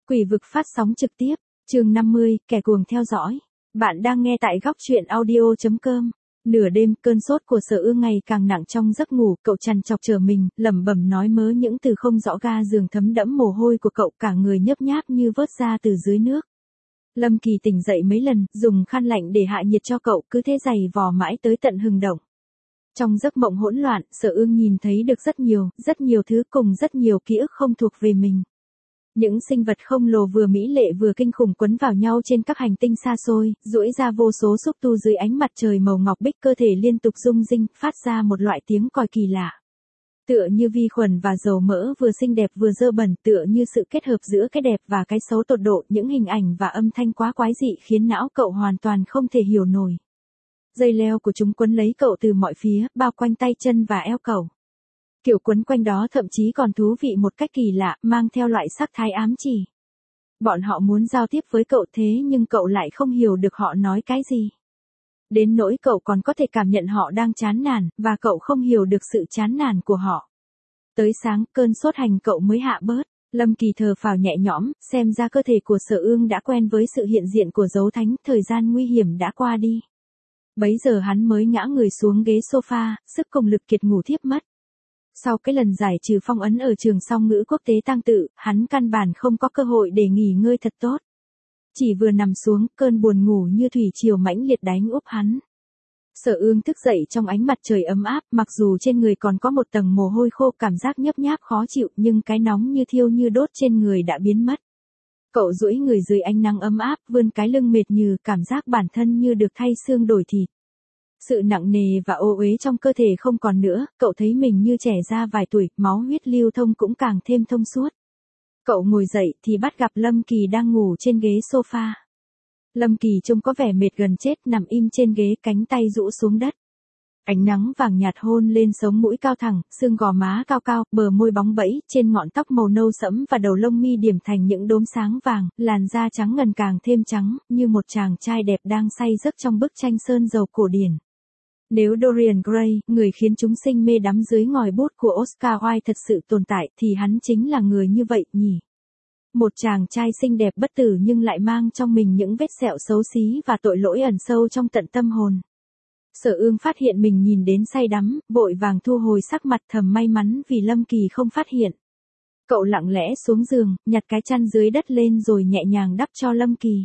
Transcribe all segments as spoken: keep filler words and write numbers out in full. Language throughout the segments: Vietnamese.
Quỷ vực phát sóng trực tiếp, chương năm mươi, kẻ cuồng theo dõi. Bạn đang nghe tại góc truyện audio chấm com. Nửa đêm, cơn sốt của Sở Ương ngày càng nặng trong giấc ngủ, cậu trằn trọc chờ mình, lẩm bẩm nói mớ những từ không rõ, ga giường thấm đẫm mồ hôi của cậu, cả người nhấp nháp như vớt ra từ dưới nước. Lâm Kỳ tỉnh dậy mấy lần, dùng khăn lạnh để hạ nhiệt cho cậu, cứ thế giày vò mãi tới tận hừng động. Trong giấc mộng hỗn loạn, Sở Ương nhìn thấy được rất nhiều, rất nhiều thứ cùng rất nhiều ký ức không thuộc về mình. Những sinh vật không lồ vừa mỹ lệ vừa kinh khủng quấn vào nhau trên các hành tinh xa xôi, duỗi ra vô số xúc tu dưới ánh mặt trời màu ngọc bích, cơ thể liên tục rung rinh, phát ra một loại tiếng còi kỳ lạ. Tựa như vi khuẩn và dầu mỡ vừa xinh đẹp vừa dơ bẩn, tựa như sự kết hợp giữa cái đẹp và cái xấu tột độ, những hình ảnh và âm thanh quá quái dị khiến não cậu hoàn toàn không thể hiểu nổi. Dây leo của chúng quấn lấy cậu từ mọi phía, bao quanh tay chân và eo cậu. Kiểu quấn quanh đó thậm chí còn thú vị một cách kỳ lạ, mang theo loại sắc thái ám chỉ. Bọn họ muốn giao tiếp với cậu thế nhưng cậu lại không hiểu được họ nói cái gì. Đến nỗi cậu còn có thể cảm nhận họ đang chán nản, và cậu không hiểu được sự chán nản của họ. Tới sáng, cơn sốt hành cậu mới hạ bớt. Lâm Kỳ thở phào nhẹ nhõm, xem ra cơ thể của Sở Ương đã quen với sự hiện diện của dấu thánh, thời gian nguy hiểm đã qua đi. Bấy giờ hắn mới ngã người xuống ghế sofa, sức cùng lực kiệt ngủ thiếp mất. Sau cái lần giải trừ phong ấn ở trường song ngữ quốc tế tang tự, hắn căn bản không có cơ hội để nghỉ ngơi thật tốt. Chỉ vừa nằm xuống, cơn buồn ngủ như thủy triều mãnh liệt đánh úp hắn. Sở Ương thức dậy trong ánh mặt trời ấm áp, mặc dù trên người còn có một tầng mồ hôi khô, cảm giác nhấp nháp khó chịu, nhưng cái nóng như thiêu như đốt trên người đã biến mất. Cậu duỗi người dưới ánh nắng ấm áp, vươn cái lưng mệt nhừ, cảm giác bản thân như được thay xương đổi thịt. Sự nặng nề và ô uế trong cơ thể không còn nữa, cậu thấy mình như trẻ ra vài tuổi, máu huyết lưu thông cũng càng thêm thông suốt. Cậu ngồi dậy thì bắt gặp Lâm Kỳ đang ngủ trên ghế sofa. Lâm Kỳ trông có vẻ mệt gần chết, nằm im trên ghế, cánh tay rũ xuống đất. Ánh nắng vàng nhạt hôn lên sống mũi cao thẳng, xương gò má cao cao, bờ môi bóng bẫy, trên ngọn tóc màu nâu sẫm và đầu lông mi điểm thành những đốm sáng vàng, làn da trắng ngần càng thêm trắng, như một chàng trai đẹp đang say giấc trong bức tranh sơn dầu cổ điển. Nếu Dorian Gray, người khiến chúng sinh mê đắm dưới ngòi bút của Oscar Wilde thật sự tồn tại, thì hắn chính là người như vậy nhỉ? Một chàng trai xinh đẹp bất tử nhưng lại mang trong mình những vết sẹo xấu xí và tội lỗi ẩn sâu trong tận tâm hồn. Sở Ương phát hiện mình nhìn đến say đắm, vội vàng thu hồi sắc mặt, thầm may mắn vì Lâm Kỳ không phát hiện. Cậu lặng lẽ xuống giường, nhặt cái chăn dưới đất lên rồi nhẹ nhàng đắp cho Lâm Kỳ.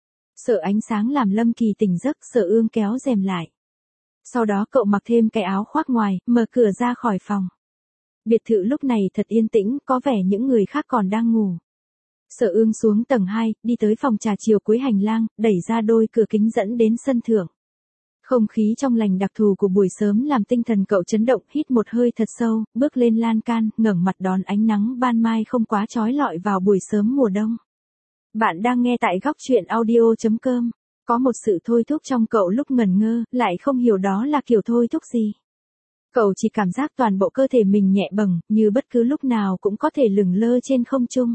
Sợ ánh sáng làm Lâm Kỳ tỉnh giấc, Sở Ương kéo rèm lại. Sau đó cậu mặc thêm cái áo khoác ngoài, mở cửa ra khỏi phòng. Biệt thự lúc này thật yên tĩnh, có vẻ những người khác còn đang ngủ. Sở Ương xuống tầng hai, đi tới phòng trà chiều cuối hành lang, đẩy ra đôi cửa kính dẫn đến sân thượng. Không khí trong lành đặc thù của buổi sớm làm tinh thần cậu chấn động, hít một hơi thật sâu, bước lên lan can, ngẩng mặt đón ánh nắng ban mai không quá chói lọi vào buổi sớm mùa đông. Bạn đang nghe tại góc truyện audio chấm com. Có một sự thôi thúc trong cậu lúc ngẩn ngơ, lại không hiểu đó là kiểu thôi thúc gì. Cậu chỉ cảm giác toàn bộ cơ thể mình nhẹ bâng, như bất cứ lúc nào cũng có thể lửng lơ trên không trung.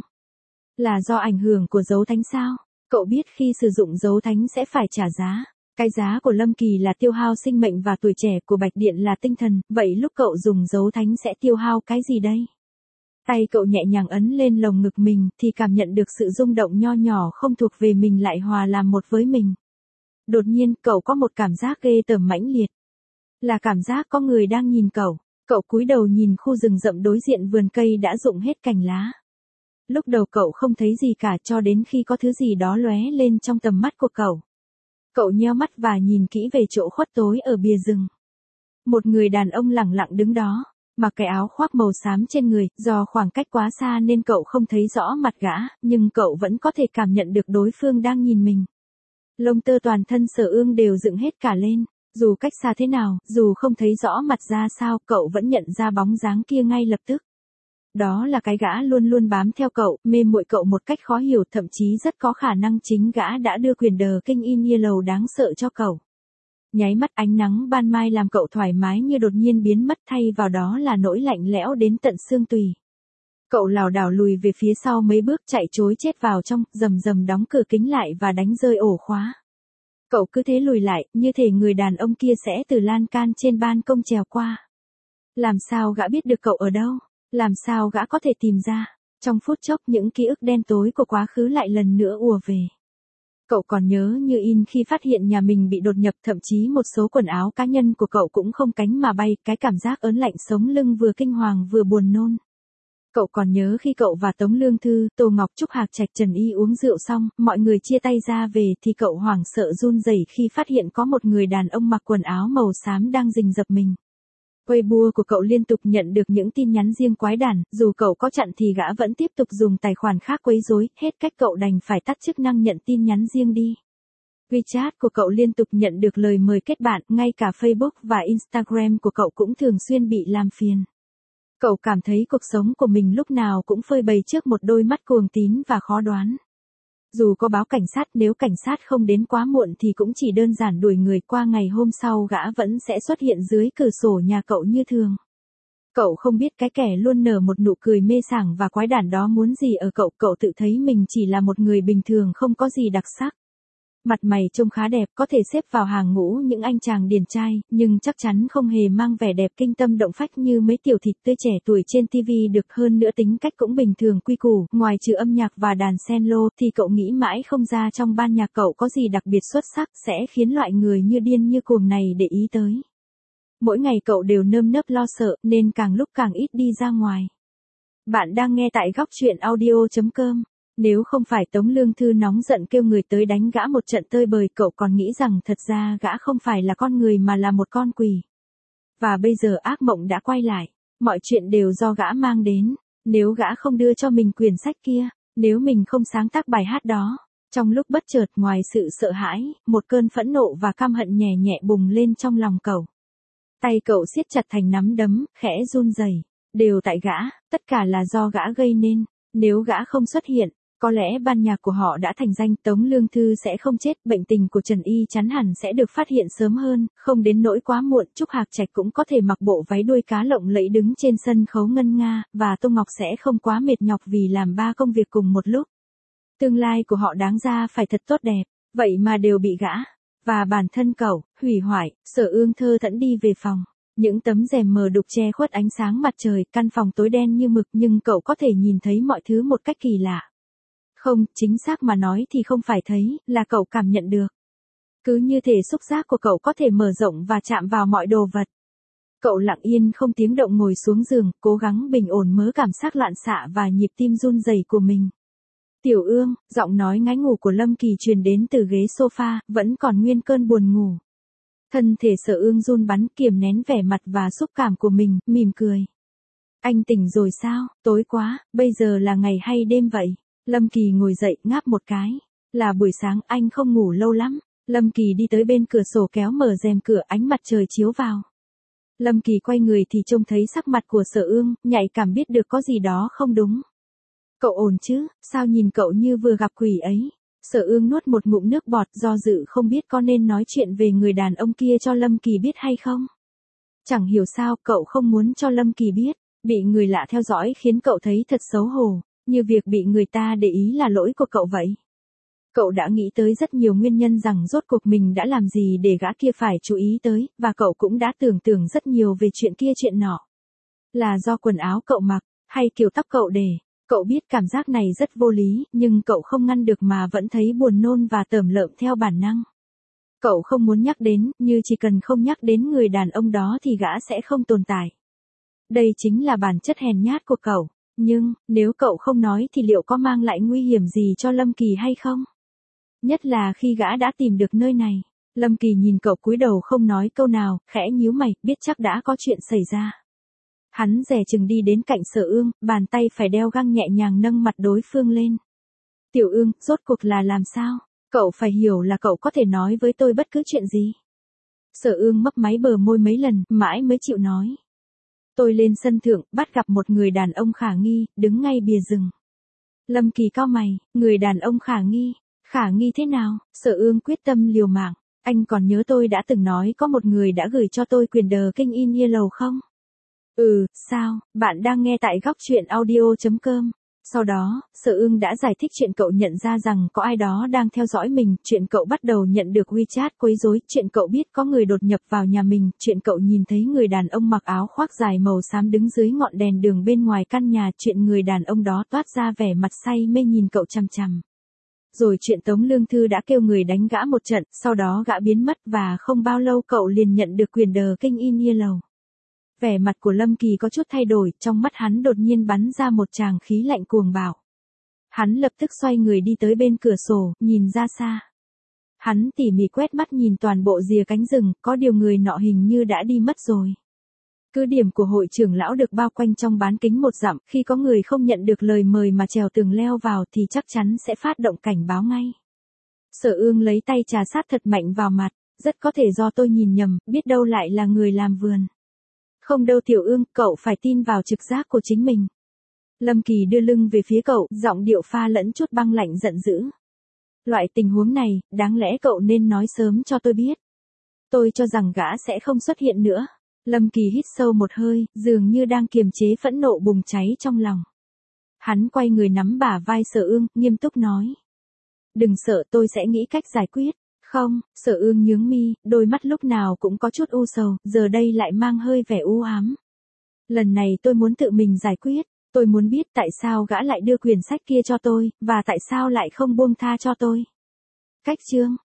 Là do ảnh hưởng của dấu thánh sao? Cậu biết khi sử dụng dấu thánh sẽ phải trả giá. Cái giá của Lâm Kỳ là tiêu hao sinh mệnh và tuổi trẻ, của Bạch Điện là tinh thần, vậy lúc cậu dùng dấu thánh sẽ tiêu hao cái gì đây? Tay cậu nhẹ nhàng ấn lên lồng ngực mình thì cảm nhận được sự rung động nho nhỏ không thuộc về mình lại hòa làm một với mình. Đột nhiên cậu có một cảm giác ghê tởm mãnh liệt. Là cảm giác có người đang nhìn cậu. Cậu cúi đầu nhìn khu rừng rậm đối diện, vườn cây đã rụng hết cành lá. Lúc đầu cậu không thấy gì cả cho đến khi có thứ gì đó lóe lên trong tầm mắt của cậu. Cậu nheo mắt và nhìn kỹ về chỗ khuất tối ở bìa rừng. Một người đàn ông lẳng lặng đứng đó, mặc cái áo khoác màu xám trên người, do khoảng cách quá xa nên cậu không thấy rõ mặt gã, nhưng cậu vẫn có thể cảm nhận được đối phương đang nhìn mình. Lông tơ toàn thân Sở Ương đều dựng hết cả lên, dù cách xa thế nào, dù không thấy rõ mặt ra sao, cậu vẫn nhận ra bóng dáng kia ngay lập tức. Đó là cái gã luôn luôn bám theo cậu, mê muội cậu một cách khó hiểu, thậm chí rất có khả năng chính gã đã đưa quyền đờ kinh in yellow đáng sợ cho cậu. Nháy mắt, ánh nắng ban mai làm cậu thoải mái như đột nhiên biến mất, thay vào đó là nỗi lạnh lẽo đến tận xương tùy. Cậu lảo đảo lùi về phía sau mấy bước, chạy trối chết vào trong, rầm rầm đóng cửa kính lại và đánh rơi ổ khóa. Cậu cứ thế lùi lại, như thể người đàn ông kia sẽ từ lan can trên ban công trèo qua. Làm sao gã biết được cậu ở đâu? Làm sao gã có thể tìm ra? Trong phút chốc những ký ức đen tối của quá khứ lại lần nữa ùa về. Cậu còn nhớ như in khi phát hiện nhà mình bị đột nhập, thậm chí một số quần áo cá nhân của cậu cũng không cánh mà bay, cái cảm giác ớn lạnh sống lưng vừa kinh hoàng vừa buồn nôn. Cậu còn nhớ khi cậu và Tống Lương Thư, Tô Ngọc Trúc, Hạc Trạch, Trần Y uống rượu xong, mọi người chia tay ra về thì cậu hoảng sợ run rẩy khi phát hiện có một người đàn ông mặc quần áo màu xám đang rình rập mình. Weibo của cậu liên tục nhận được những tin nhắn riêng quái đản, dù cậu có chặn thì gã vẫn tiếp tục dùng tài khoản khác quấy rối, hết cách cậu đành phải tắt chức năng nhận tin nhắn riêng đi. WeChat của cậu liên tục nhận được lời mời kết bạn, ngay cả Facebook và Instagram của cậu cũng thường xuyên bị làm phiền. Cậu cảm thấy cuộc sống của mình lúc nào cũng phơi bày trước một đôi mắt cuồng tín và khó đoán. Dù có báo cảnh sát, nếu cảnh sát không đến quá muộn thì cũng chỉ đơn giản đuổi người qua, ngày hôm sau gã vẫn sẽ xuất hiện dưới cửa sổ nhà cậu như thường. Cậu không biết cái kẻ luôn nở một nụ cười mê sảng và quái đản đó muốn gì ở cậu, cậu tự thấy mình chỉ là một người bình thường không có gì đặc sắc. Mặt mày trông khá đẹp, có thể xếp vào hàng ngũ những anh chàng điển trai, nhưng chắc chắn không hề mang vẻ đẹp kinh tâm động phách như mấy tiểu thịt tươi trẻ tuổi trên ti vi được, hơn nữa tính cách cũng bình thường quy củ, ngoài trừ âm nhạc và đàn cello thì cậu nghĩ mãi không ra trong ban nhạc cậu có gì đặc biệt xuất sắc sẽ khiến loại người như điên như cuồng này để ý tới. Mỗi ngày cậu đều nơm nớp lo sợ nên càng lúc càng ít đi ra ngoài. Bạn đang nghe tại góc truyện audio chấm com. Nếu không phải Tống Lương Thư nóng giận kêu người tới đánh gã một trận tơi bời, cậu còn nghĩ rằng thật ra gã không phải là con người mà là một con quỷ. Và bây giờ ác mộng đã quay lại, mọi chuyện đều do gã mang đến. Nếu gã không đưa cho mình quyển sách kia, nếu mình không sáng tác bài hát đó. Trong lúc bất chợt, ngoài sự sợ hãi, một cơn phẫn nộ và căm hận nhẹ nhẹ bùng lên trong lòng cậu. Tay cậu siết chặt thành nắm đấm, khẽ run rẩy. Đều tại gã, tất cả là do gã gây nên. Nếu gã không xuất hiện, có lẽ ban nhạc của họ đã thành danh, Tống Lương Thư sẽ không chết, bệnh tình của Trần Y chắn hẳn sẽ được phát hiện sớm hơn, không đến nỗi quá muộn, Trúc Hạc Trạch cũng có thể mặc bộ váy đuôi cá lộng lẫy đứng trên sân khấu ngân nga, và Tô Ngọc sẽ không quá mệt nhọc vì làm ba công việc cùng một lúc. Tương lai của họ đáng ra phải thật tốt đẹp, vậy mà đều bị gã, và bản thân cậu, hủy hoại. Sở Ương thơ thẫn đi về phòng. Những tấm rèm mờ đục che khuất ánh sáng mặt trời, căn phòng tối đen như mực nhưng cậu có thể nhìn thấy mọi thứ một cách kỳ lạ. Không, chính xác mà nói thì không phải thấy, là cậu cảm nhận được. Cứ như thể xúc giác của cậu có thể mở rộng và chạm vào mọi đồ vật. Cậu lặng yên không tiếng động ngồi xuống giường, cố gắng bình ổn mớ cảm giác loạn xạ và nhịp tim run rẩy của mình. Tiểu Ương, giọng nói ngáy ngủ của Lâm Kỳ truyền đến từ ghế sofa, vẫn còn nguyên cơn buồn ngủ. Thân thể Sở Ương run bắn, kiềm nén vẻ mặt và xúc cảm của mình, mỉm cười. Anh tỉnh rồi sao? Tối quá, bây giờ là ngày hay đêm vậy? Lâm Kỳ ngồi dậy, ngáp một cái. Là buổi sáng, anh không ngủ lâu lắm. Lâm Kỳ đi tới bên cửa sổ kéo mở rèm cửa, ánh mặt trời chiếu vào. Lâm Kỳ quay người thì trông thấy sắc mặt của Sở Ương, nhạy cảm biết được có gì đó không đúng. Cậu ổn chứ, sao nhìn cậu như vừa gặp quỷ ấy? Sở Ương nuốt một ngụm nước bọt, do dự không biết có nên nói chuyện về người đàn ông kia cho Lâm Kỳ biết hay không. Chẳng hiểu sao cậu không muốn cho Lâm Kỳ biết, bị người lạ theo dõi khiến cậu thấy thật xấu hổ, như việc bị người ta để ý là lỗi của cậu vậy. Cậu đã nghĩ tới rất nhiều nguyên nhân rằng rốt cuộc mình đã làm gì để gã kia phải chú ý tới, và cậu cũng đã tưởng tượng rất nhiều về chuyện kia chuyện nọ. Là do quần áo cậu mặc, hay kiểu tóc cậu để. Cậu biết cảm giác này rất vô lý, nhưng cậu không ngăn được mà vẫn thấy buồn nôn và tởm lợm theo bản năng. Cậu không muốn nhắc đến, như chỉ cần không nhắc đến người đàn ông đó thì gã sẽ không tồn tại. Đây chính là bản chất hèn nhát của cậu. Nhưng, nếu cậu không nói thì liệu có mang lại nguy hiểm gì cho Lâm Kỳ hay không? Nhất là khi gã đã tìm được nơi này. Lâm Kỳ nhìn cậu cúi đầu không nói câu nào, khẽ nhíu mày, biết chắc đã có chuyện xảy ra. Hắn dè chừng đi đến cạnh Sở Ương, bàn tay phải đeo găng nhẹ nhàng nâng mặt đối phương lên. Tiểu Ương, rốt cuộc là làm sao? Cậu phải hiểu là cậu có thể nói với tôi bất cứ chuyện gì. Sở Ương mấp máy bờ môi mấy lần, mãi mới chịu nói. Tôi lên sân thượng, bắt gặp một người đàn ông khả nghi, đứng ngay bìa rừng. Lâm Kỳ cau mày, người đàn ông khả nghi, khả nghi thế nào? Sở Ương quyết tâm liều mạng. Anh còn nhớ tôi đã từng nói có một người đã gửi cho tôi quyền The King in Yellow không? Ừ, sao, bạn đang nghe tại góc truyện audio chấm com. Sau đó, Sở Ưng đã giải thích chuyện cậu nhận ra rằng có ai đó đang theo dõi mình, chuyện cậu bắt đầu nhận được WeChat quấy rối, chuyện cậu biết có người đột nhập vào nhà mình, chuyện cậu nhìn thấy người đàn ông mặc áo khoác dài màu xám đứng dưới ngọn đèn đường bên ngoài căn nhà, chuyện người đàn ông đó toát ra vẻ mặt say mê nhìn cậu chằm chằm. Rồi chuyện Tống Lương Thư đã kêu người đánh gã một trận, sau đó gã biến mất và không bao lâu cậu liền nhận được quyền đờ kinh in yellow. Vẻ mặt của Lâm Kỳ có chút thay đổi, trong mắt hắn đột nhiên bắn ra một tràng khí lạnh cuồng bạo. Hắn lập tức xoay người đi tới bên cửa sổ, nhìn ra xa. Hắn tỉ mỉ quét mắt nhìn toàn bộ rìa cánh rừng, có điều người nọ hình như đã đi mất rồi. Cứ điểm của hội trưởng lão được bao quanh trong bán kính một dặm, khi có người không nhận được lời mời mà trèo tường leo vào thì chắc chắn sẽ phát động cảnh báo ngay. Sở Ương lấy tay trà sát thật mạnh vào mặt, rất có thể do tôi nhìn nhầm, biết đâu lại là người làm vườn. Không đâu Tiểu Ương, cậu phải tin vào trực giác của chính mình. Lâm Kỳ đưa lưng về phía cậu, giọng điệu pha lẫn chút băng lạnh giận dữ. Loại tình huống này, đáng lẽ cậu nên nói sớm cho tôi biết. Tôi cho rằng gã sẽ không xuất hiện nữa. Lâm Kỳ hít sâu một hơi, dường như đang kiềm chế phẫn nộ bùng cháy trong lòng. Hắn quay người nắm bả vai Sở Ương, nghiêm túc nói. Đừng sợ, tôi sẽ nghĩ cách giải quyết. Không, Sở Ương nhướng mi, đôi mắt lúc nào cũng có chút u sầu, giờ đây lại mang hơi vẻ u ám. Lần này tôi muốn tự mình giải quyết, tôi muốn biết tại sao gã lại đưa quyển sách kia cho tôi, và tại sao lại không buông tha cho tôi. Cách chương